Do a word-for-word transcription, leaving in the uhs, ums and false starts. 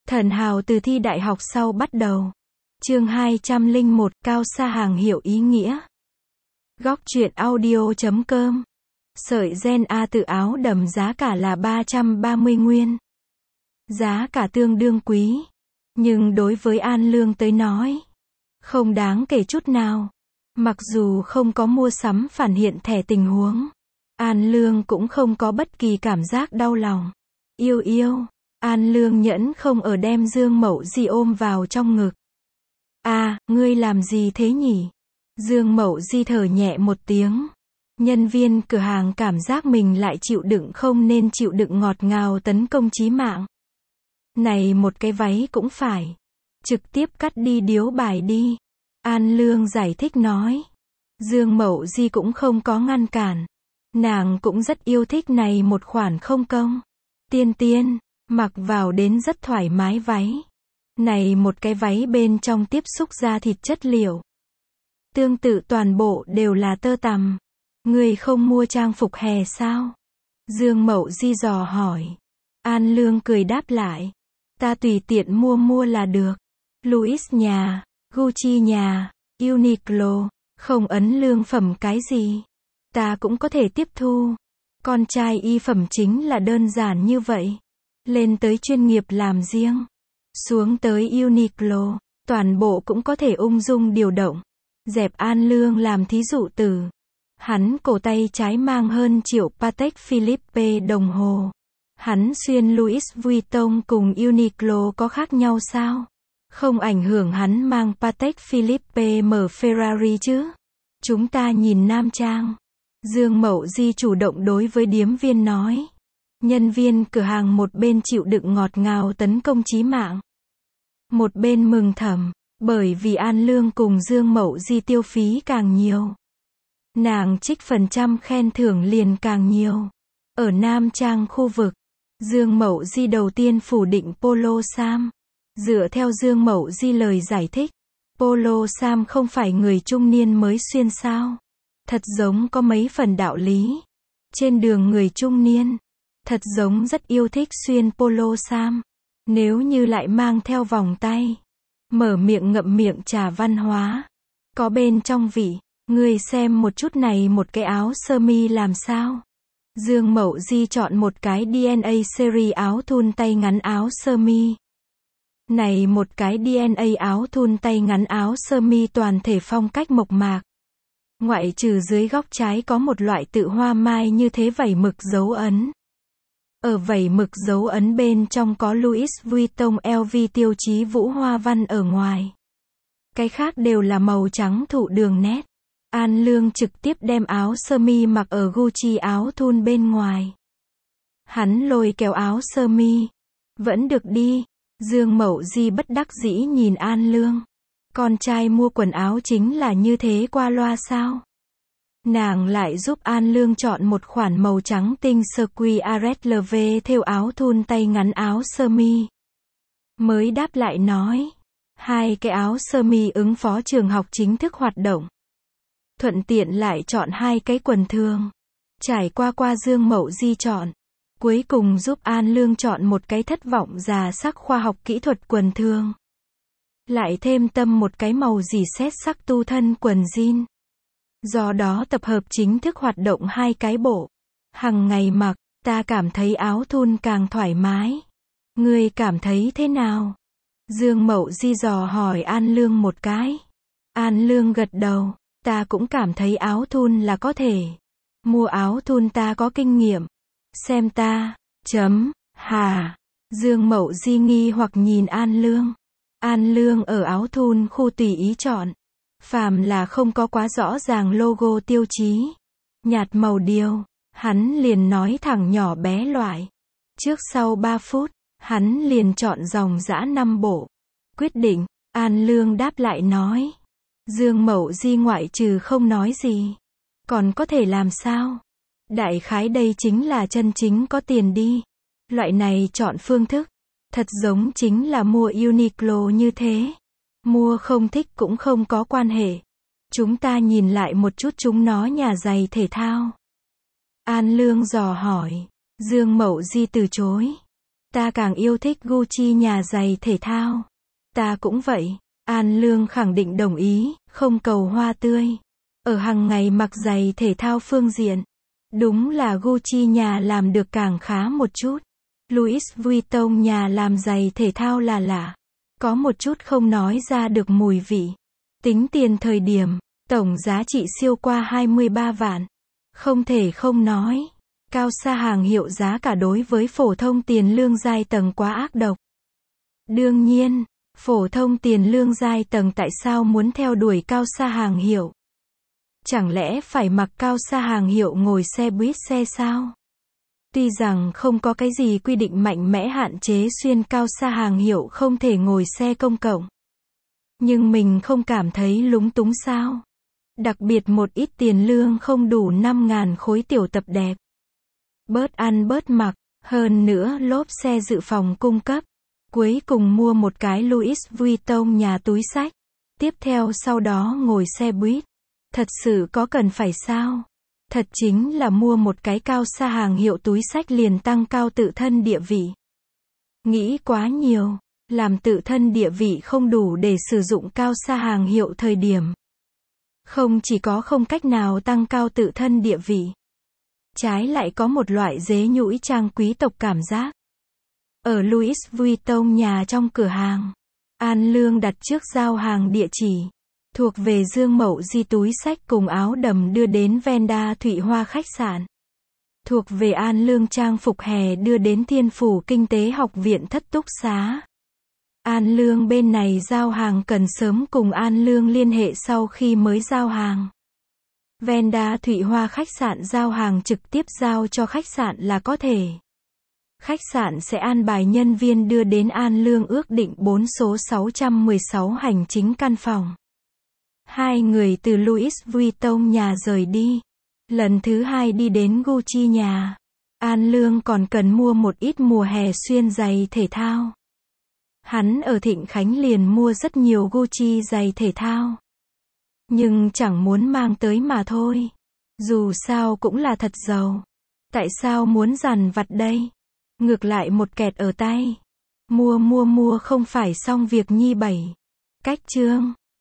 Thần hào từ thi đại học sau bắt đầu. Chương hai trăm lẻ một, cao xa hàng hiệu ý nghĩa. Góc truyện audio chấm com. Sợi ren A từ áo đầm giá cả là ba trăm ba mươi nguyên. Giá cả tương đương quý. Nhưng đối với An Lương tới nói, không đáng kể chút nào. Mặc dù không có mua sắm phản hiện thẻ tình huống, An Lương cũng không có bất kỳ cảm giác đau lòng. Yêu yêu, An Lương nhẫn không ở đem Dương Mậu Di ôm vào trong ngực. À, ngươi làm gì thế nhỉ? Dương Mậu Di thở nhẹ một tiếng. Nhân viên cửa hàng cảm giác mình lại chịu đựng không nên chịu đựng ngọt ngào tấn công chí mạng. Này một cái váy cũng phải. Trực tiếp cắt đi điếu bài đi. An Lương giải thích nói. Dương Mậu Di cũng không có ngăn cản. Nàng cũng rất yêu thích này một khoản không công. Tiên tiên, mặc vào đến rất thoải mái váy. Này một cái váy bên trong tiếp xúc da thịt chất liệu. Tương tự toàn bộ đều là tơ tằm. Người không mua trang phục hè sao? Dương Mậu Di dò hỏi. An Lương cười đáp lại. Ta tùy tiện mua mua là được. Louis nhà, Gucci nhà, Uniqlo, không ấn lương phẩm cái gì. Ta cũng có thể tiếp thu. Con trai y phẩm chính là đơn giản như vậy. Lên tới chuyên nghiệp làm riêng. Xuống tới Uniqlo, toàn bộ cũng có thể ung dung điều động. Dẹp An Lương làm thí dụ từ. Hắn cổ tay trái mang hơn triệu Patek Philippe đồng hồ. Hắn xuyên Louis Vuitton cùng Uniqlo có khác nhau sao? Không ảnh hưởng hắn mang Patek Philippe mở Ferrari chứ? Chúng ta nhìn nam trang. Dương Mậu Di chủ động đối với điếm viên nói. Nhân viên cửa hàng một bên chịu đựng ngọt ngào tấn công chí mạng. Một bên mừng thầm, bởi vì An Lương cùng Dương Mậu Di tiêu phí càng nhiều. Nàng trích phần trăm khen thưởng liền càng nhiều. Ở Nam Trang khu vực, Dương Mậu Di đầu tiên phủ định Polo Sam. Dựa theo Dương Mậu Di lời giải thích, Polo Sam không phải người trung niên mới xuyên sao. Thật giống có mấy phần đạo lý. Trên đường người trung niên, thật giống rất yêu thích xuyên Polo Sam. Nếu như lại mang theo vòng tay, mở miệng ngậm miệng trà văn hóa, có bên trong vị, người xem một chút này một cái áo sơ mi làm sao. Dương Mậu Di chọn một cái đê en a series áo thun tay ngắn áo sơ mi. Này một cái đê en a áo thun tay ngắn áo sơ mi toàn thể phong cách mộc mạc. Ngoại trừ dưới góc trái có một loại tự hoa mai như thế vảy mực dấu ấn. Ở vảy mực dấu ấn bên trong có Louis Vuitton lờ vê tiêu chí vũ hoa văn ở ngoài. Cái khác đều là màu trắng thụ đường nét. An Lương trực tiếp đem áo sơ mi mặc ở Gucci áo thun bên ngoài. Hắn lôi kéo áo sơ mi. Vẫn được đi. Dương Mậu Di bất đắc dĩ nhìn An Lương. Con trai mua quần áo chính là như thế qua loa sao? Nàng lại giúp An Lương chọn một khoản màu trắng tinh sơ quy Aret lờ vê thêu áo thun tay ngắn áo sơ mi. Mới đáp lại nói. Hai cái áo sơ mi ứng phó trường học chính thức hoạt động. Thuận tiện lại chọn hai cái quần thường. Trải qua qua Dương Mậu Di chọn. Cuối cùng giúp An Lương chọn một cái thất vọng già sắc khoa học kỹ thuật quần thường. Lại thêm tâm một cái màu dì xét sắc tu thân quần jean. Do đó tập hợp chính thức hoạt động hai cái bộ. Hằng ngày mặc, ta cảm thấy áo thun càng thoải mái. Ngươi cảm thấy thế nào? Dương Mậu Di dò hỏi An Lương một cái. An Lương gật đầu. Ta cũng cảm thấy áo thun là có thể. Mua áo thun ta có kinh nghiệm. Xem ta. Chấm. Hà. Dương Mậu Di nghi hoặc nhìn An Lương. An Lương ở áo thun khu tùy ý chọn. Phàm là không có quá rõ ràng logo tiêu chí. Nhạt màu điều. Hắn liền nói thẳng nhỏ bé loại. Trước sau ba phút, hắn liền chọn dòng dã năm bộ. Quyết định. An Lương đáp lại nói. Dương Mậu Di ngoại trừ không nói gì. Còn có thể làm sao? Đại khái đây chính là chân chính có tiền đi. Loại này chọn phương thức. Thật giống chính là mua Uniqlo như thế. Mua không thích cũng không có quan hệ. Chúng ta nhìn lại một chút chúng nó nhà giày thể thao. An Lương dò hỏi. Dương Mậu Di từ chối. Ta càng yêu thích Gucci nhà giày thể thao. Ta cũng vậy. An Lương khẳng định đồng ý, không cầu hoa tươi. Ở hàng ngày mặc giày thể thao phương diện. Đúng là Gucci nhà làm được càng khá một chút. Louis Vuitton nhà làm giày thể thao là lạ. Có một chút không nói ra được mùi vị. Tính tiền thời điểm, tổng giá trị siêu qua hai mươi ba vạn. Không thể không nói. Cao xa hàng hiệu giá cả đối với phổ thông tiền lương giai tầng quá ác độc. Đương nhiên, phổ thông tiền lương giai tầng tại sao muốn theo đuổi cao xa hàng hiệu? Chẳng lẽ phải mặc cao xa hàng hiệu ngồi xe buýt xe sao? Tuy rằng không có cái gì quy định mạnh mẽ hạn chế xuyên cao xa hàng hiệu không thể ngồi xe công cộng. Nhưng mình không cảm thấy lúng túng sao? Đặc biệt một ít tiền lương không đủ năm ngàn khối tiểu tập đẹp. Bớt ăn bớt mặc, hơn nữa lốp xe dự phòng cung cấp. Cuối cùng mua một cái Louis Vuitton nhà túi xách. Tiếp theo sau đó ngồi xe buýt. Thật sự có cần phải sao? Thật chính là mua một cái cao xa hàng hiệu túi xách liền tăng cao tự thân địa vị. Nghĩ quá nhiều, làm tự thân địa vị không đủ để sử dụng cao xa hàng hiệu thời điểm. Không chỉ có không cách nào tăng cao tự thân địa vị. Trái lại có một loại dế nhũi trang quý tộc cảm giác. Ở Louis Vuitton nhà trong cửa hàng, An Lương đặt trước giao hàng địa chỉ. Thuộc về Dương Mậu Di túi xách cùng áo đầm đưa đến Venda Thụy Hoa khách sạn. Thuộc về An Lương trang phục hè đưa đến Thiên Phủ Kinh tế học viện thất túc xá. An Lương bên này giao hàng cần sớm cùng An Lương liên hệ sau khi mới giao hàng. Venda Thụy Hoa khách sạn giao hàng trực tiếp giao cho khách sạn là có thể. Khách sạn sẽ an bài nhân viên đưa đến An Lương ước định bốn số sáu trăm mười sáu hành chính căn phòng. Hai người từ Louis Vuitton nhà rời đi. Lần thứ hai đi đến Gucci nhà. An Lương còn cần mua một ít mùa hè xuyên giày thể thao. Hắn ở Thịnh Khánh liền mua rất nhiều Gucci giày thể thao. Nhưng chẳng muốn mang tới mà thôi. Dù sao cũng là thật giàu. Tại sao muốn dằn vặt đây? Ngược lại một kẹt ở tay. Mua mua mua không phải xong việc nhi bảy. Cách chương.